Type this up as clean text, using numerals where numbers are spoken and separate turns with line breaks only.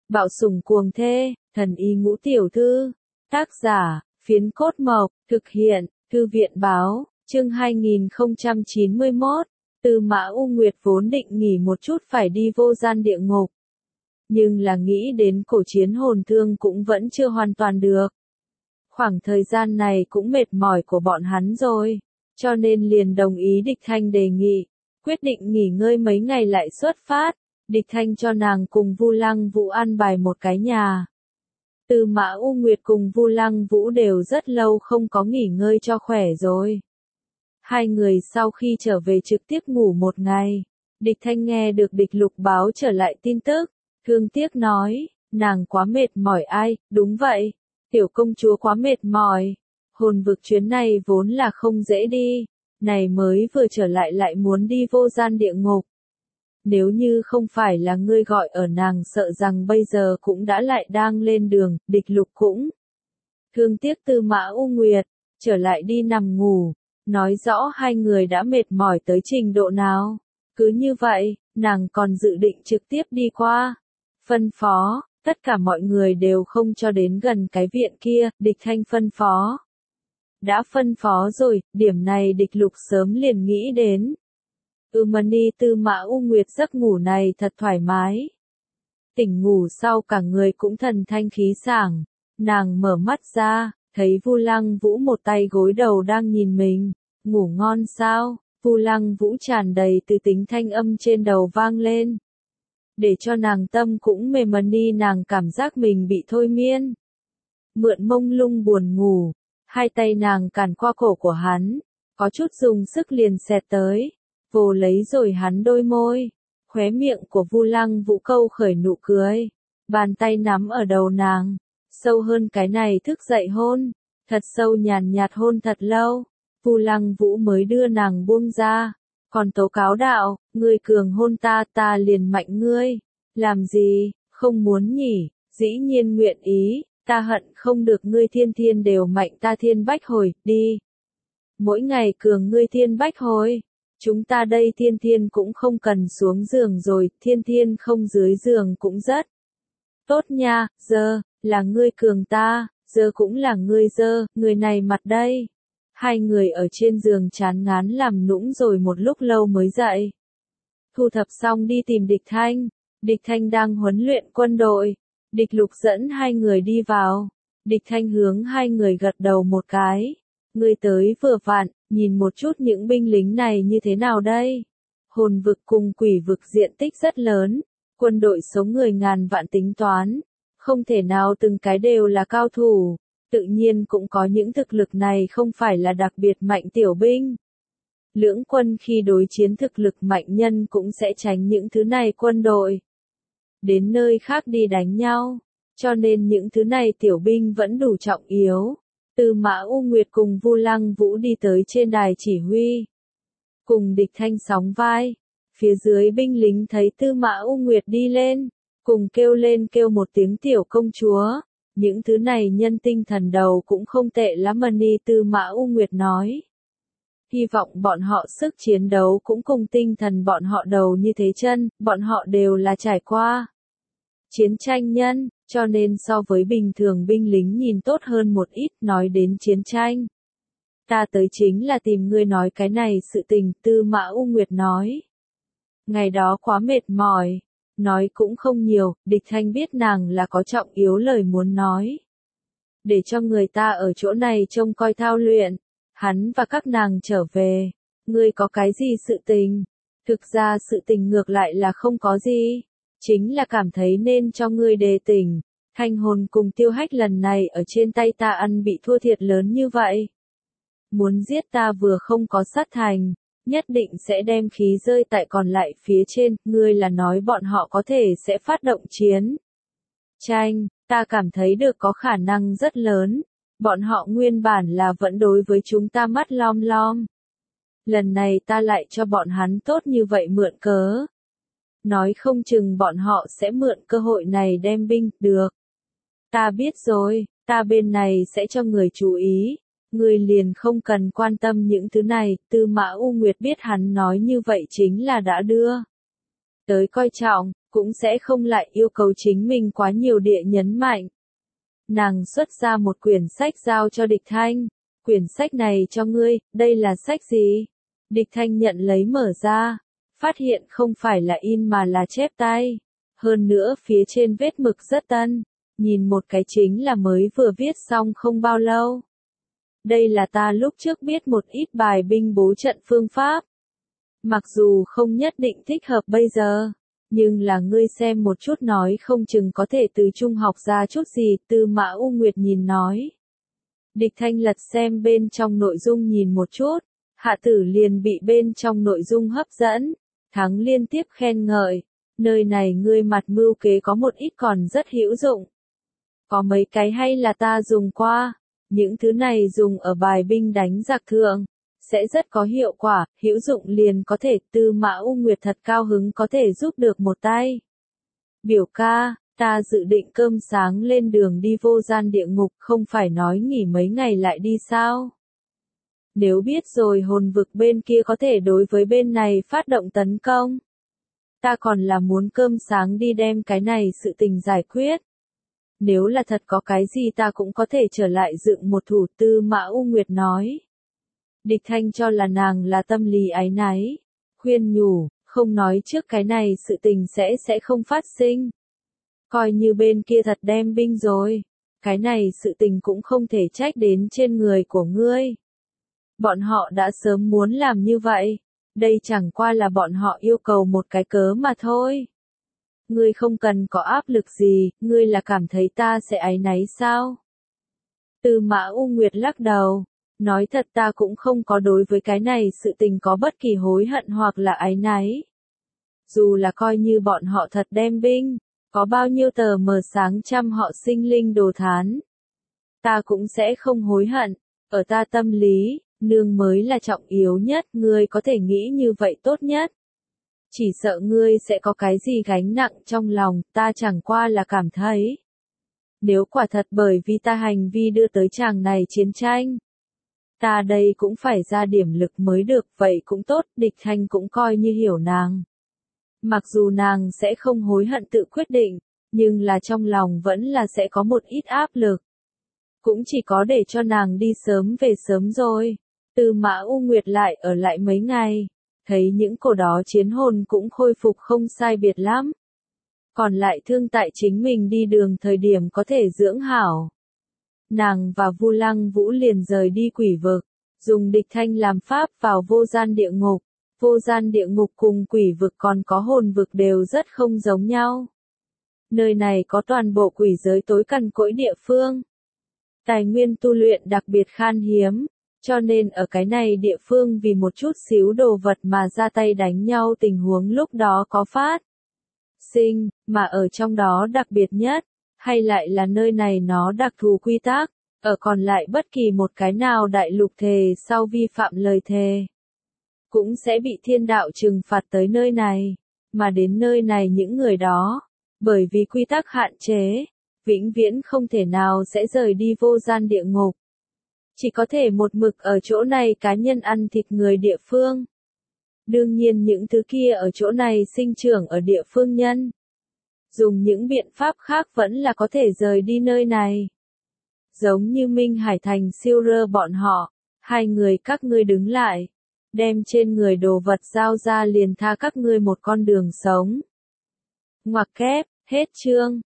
Bạo sủng cuồng thê, thần y ngũ tiểu thư. Tác giả, Phiến Cốt Mộc, thực hiện, Thư viện Báo, chương 2091. Tư Mã U Nguyệt vốn định nghỉ một chút phải đi vô gian địa ngục. Nhưng là nghĩ đến cổ chiến hồn thương cũng vẫn chưa hoàn toàn được. Khoảng thời gian này cũng mệt mỏi của bọn hắn rồi, cho nên liền đồng ý Địch Thanh đề nghị, quyết định nghỉ ngơi mấy ngày lại xuất phát. Địch Thanh cho nàng cùng Vu Lăng Vũ an bài một cái nhà. Tư Mã U Nguyệt cùng Vu Lăng Vũ đều rất lâu không có nghỉ ngơi cho khỏe rồi. Hai người sau khi trở về trực tiếp ngủ một ngày. Địch Thanh nghe được Địch Lục báo trở lại tin tức, thương tiếc nói, nàng quá mệt mỏi. Ai, đúng vậy, tiểu công chúa quá mệt mỏi. Hồn vực chuyến này vốn là không dễ đi, này mới vừa trở lại muốn đi vô gian địa ngục. Nếu như không phải là ngươi gọi ở nàng sợ rằng bây giờ cũng đã lại đang lên đường. Địch Lục cũng thương tiếc Tư Mã U Nguyệt, trở lại đi nằm ngủ, nói rõ hai người đã mệt mỏi tới trình độ nào. Cứ như vậy, nàng còn dự định trực tiếp đi qua. Phân phó, tất cả mọi người đều không cho đến gần cái viện kia. Địch Thanh phân phó. Đã phân phó rồi, điểm này Địch Lục sớm liền nghĩ đến. Mani Tư Mã U Nguyệt giấc ngủ này thật thoải mái. Tỉnh ngủ sau cả người cũng thần thanh khí sảng. Nàng mở mắt ra, thấy Vu Lăng Vũ một tay gối đầu đang nhìn mình. Ngủ ngon sao? Vu Lăng Vũ tràn đầy từ tính thanh âm trên đầu vang lên. Để cho nàng tâm cũng mềm đi, nàng cảm giác mình bị thôi miên. Mượn mông lung buồn ngủ, hai tay nàng càn qua cổ của hắn, có chút dùng sức liền xẹt tới. Vồ lấy rồi hắn đôi môi, khóe miệng của Vu Lăng Vũ câu khởi nụ cười, bàn tay nắm ở đầu nàng, sâu hơn cái này thức dậy hôn, thật sâu nhàn nhạt hôn thật lâu. Vu Lăng Vũ mới đưa nàng buông ra, còn tố cáo đạo, ngươi cường hôn ta, ta liền mạnh ngươi. Làm gì, không muốn nhỉ? Dĩ nhiên nguyện ý, ta hận không được ngươi thiên thiên đều mạnh ta thiên bách hồi. Đi, mỗi ngày cường ngươi thiên bách hồi. Chúng ta đây thiên thiên cũng không cần xuống giường rồi, thiên thiên không dưới giường cũng rất tốt nha. Giờ, là ngươi cường ta, giờ cũng là ngươi dơ, người này mặt đây. Hai người ở trên giường chán ngán làm nũng rồi một lúc lâu mới dậy. Thu thập xong đi tìm Địch Thanh. Địch Thanh đang huấn luyện quân đội. Địch Lục dẫn hai người đi vào. Địch Thanh hướng hai người gật đầu một cái. Ngươi tới vừa vặn, nhìn một chút những binh lính này như thế nào đây? Hồn vực cùng quỷ vực diện tích rất lớn, quân đội số người ngàn vạn tính toán, không thể nào từng cái đều là cao thủ, tự nhiên cũng có những thực lực này không phải là đặc biệt mạnh tiểu binh. Lưỡng quân khi đối chiến thực lực mạnh nhân cũng sẽ tránh những thứ này quân đội đến nơi khác đi đánh nhau, cho nên những thứ này tiểu binh vẫn đủ trọng yếu. Tư Mã U Nguyệt cùng Vu Lăng Vũ đi tới trên đài chỉ huy, cùng Địch Thanh sóng vai. Phía dưới binh lính thấy Tư Mã U Nguyệt đi lên, cùng kêu lên kêu một tiếng tiểu công chúa. Những thứ này nhân tinh thần đầu cũng không tệ lắm. Ni Tư Mã U Nguyệt nói, hy vọng bọn họ sức chiến đấu cũng cùng tinh thần bọn họ đầu như thế chân. Bọn họ đều là trải qua chiến tranh nhân, cho nên so với bình thường binh lính nhìn tốt hơn một ít. Nói đến chiến tranh, ta tới chính là tìm ngươi nói cái này sự tình. Tư Mã U Nguyệt nói, ngày đó quá mệt mỏi, nói cũng không nhiều. Địch Thanh biết nàng là có trọng yếu lời muốn nói, để cho người ta ở chỗ này trông coi thao luyện, hắn và các nàng trở về. Ngươi có cái gì sự tình? Thực ra sự tình ngược lại là không có gì, chính là cảm thấy nên cho ngươi đề tỉnh. Thanh hồn cùng Tiêu Hách lần này ở trên tay ta ăn bị thua thiệt lớn như vậy, muốn giết ta vừa không có sát thành, nhất định sẽ đem khí rơi tại còn lại phía trên. Ngươi là nói bọn họ có thể sẽ phát động chiến tranh? Ta cảm thấy được có khả năng rất lớn. Bọn họ nguyên bản là vẫn đối với chúng ta mắt lom lom. Lần này ta lại cho bọn hắn tốt như vậy mượn cớ. Nói không chừng bọn họ sẽ mượn cơ hội này đem binh. Được, ta biết rồi, ta bên này sẽ cho người chú ý. Người liền không cần quan tâm những thứ này. Tư Mã U Nguyệt biết hắn nói như vậy chính là đã đưa tới coi trọng, cũng sẽ không lại yêu cầu chính mình quá nhiều địa nhấn mạnh. Nàng xuất ra một quyển sách giao cho Địch Thanh. Quyển sách này cho ngươi, đây là sách gì? Địch Thanh nhận lấy mở ra, phát hiện không phải là in mà là chép tay. Hơn nữa phía trên vết mực rất tân, nhìn một cái chính là mới vừa viết xong không bao lâu. Đây là ta lúc trước biết một ít bài binh bố trận phương pháp. Mặc dù không nhất định thích hợp bây giờ, nhưng là ngươi xem một chút nói không chừng có thể từ trung học ra chút gì. Tư Mã U Nguyệt nhìn nói. Địch Thanh lật xem bên trong nội dung nhìn một chút, Hạ Tử liền bị bên trong nội dung hấp dẫn, thắng liên tiếp khen ngợi, nơi này ngươi mặt mưu kế có một ít còn rất hữu dụng. Có mấy cái hay là ta dùng qua, những thứ này dùng ở bài binh đánh giặc thượng, sẽ rất có hiệu quả, hữu dụng liền có thể. Tư Mã U Nguyệt thật cao hứng có thể giúp được một tay. Biểu ca, ta dự định cơm sáng lên đường đi vô gian địa ngục, không phải nói nghỉ mấy ngày lại đi sao? Nếu biết rồi hồn vực bên kia có thể đối với bên này phát động tấn công, ta còn là muốn cơm sáng đi đem cái này sự tình giải quyết. Nếu là thật có cái gì ta cũng có thể trở lại dựng một thủ. Tư Mã U Nguyệt nói. Địch Thanh cho là nàng là tâm lý áy náy, khuyên nhủ, không nói trước cái này sự tình sẽ không phát sinh. Coi như bên kia thật đem binh rồi, cái này sự tình cũng không thể trách đến trên người của ngươi. Bọn họ đã sớm muốn làm như vậy, đây chẳng qua là bọn họ yêu cầu một cái cớ mà thôi. Ngươi không cần có áp lực gì, ngươi là cảm thấy ta sẽ áy náy sao? Tư Mã U Nguyệt lắc đầu, nói thật ta cũng không có đối với cái này sự tình có bất kỳ hối hận hoặc là áy náy. Dù là coi như bọn họ thật đem binh, có bao nhiêu tờ mờ sáng trăm họ sinh linh đồ thán, ta cũng sẽ không hối hận. Ở ta tâm lý, nương mới là trọng yếu nhất, ngươi có thể nghĩ như vậy tốt nhất. Chỉ sợ ngươi sẽ có cái gì gánh nặng trong lòng, ta chẳng qua là cảm thấy. Nếu quả thật bởi vì ta hành vi đưa tới chàng này chiến tranh, ta đây cũng phải ra điểm lực mới được, vậy cũng tốt. Địch Thanh cũng coi như hiểu nàng. Mặc dù nàng sẽ không hối hận tự quyết định, nhưng là trong lòng vẫn là sẽ có một ít áp lực. Cũng chỉ có để cho nàng đi sớm về sớm rồi. Tư Mã U Nguyệt lại ở lại mấy ngày, thấy những cổ đó chiến hồn cũng khôi phục không sai biệt lắm. Còn lại thương tại chính mình đi đường thời điểm có thể dưỡng hảo. Nàng và Vu Lăng Vũ liền rời đi quỷ vực, dùng Địch Thanh làm pháp vào vô gian địa ngục. Vô gian địa ngục cùng quỷ vực còn có hồn vực đều rất không giống nhau. Nơi này có toàn bộ quỷ giới tối cằn cỗi địa phương. Tài nguyên tu luyện đặc biệt khan hiếm, cho nên ở cái này địa phương vì một chút xíu đồ vật mà ra tay đánh nhau tình huống lúc đó có phát sinh, mà ở trong đó đặc biệt nhất, hay lại là nơi này nó đặc thù quy tắc, ở còn lại bất kỳ một cái nào đại lục thề sau vi phạm lời thề, cũng sẽ bị thiên đạo trừng phạt tới nơi này, mà đến nơi này những người đó, bởi vì quy tắc hạn chế, vĩnh viễn không thể nào sẽ rời đi vô gian địa ngục. Chỉ có thể một mực ở chỗ này cá nhân ăn thịt người địa phương. Đương nhiên những thứ kia ở chỗ này sinh trưởng ở địa phương nhân. Dùng những biện pháp khác vẫn là có thể rời đi nơi này. Giống như Minh Hải Thành siêu rơ bọn họ, hai người các ngươi đứng lại, đem trên người đồ vật giao ra liền tha các ngươi một con đường sống. Ngoặc kép, hết chương.